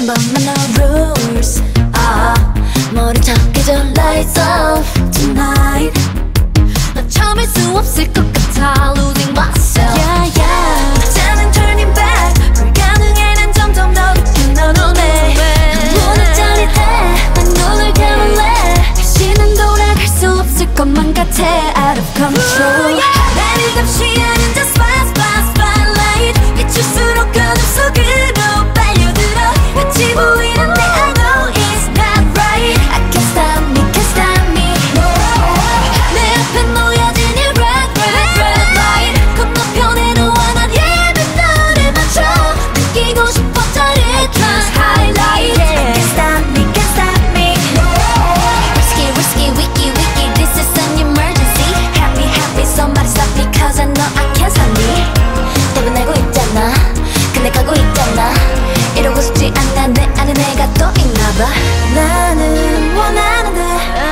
번만 no rules. 모른 척 해줘 lights off tonight. 너 참을 수 없을 것 같아 losing myself. Yeah yeah. 이제는 turning back. 불가능해 난 점점 더 깊은 너 눈에. 문을 짜릿해 난 눈을 감을래. 다시는 돌아갈 수 없을 것만 같아 out of control. 나를 감시하는 저 spotlight. 비출수록 어둠 속으로 빨려들어. 같이 보이는데 I know it's not right. I can't stop me, can't stop me. 내 앞에 놓여진 이 red light. 건너편에 너와 난 예쁜 너를 맞춰. 느끼고 싶어 짜릿한 highlight. I can't stop me, can't stop me. Risky, wiki, this is an emergency. Happy, somebody stop me cause I know I can't stop me. 대변하고 있잖아 근데 가고 있잖아. 이러고 싶지 않아 내 안에 내가 또 있나봐. 나는 원하는데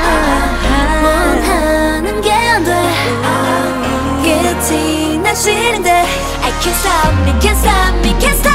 원하는 게 안 돼. 끝이 난 싫은데 I can't stop me, can't stop me, can't stop me.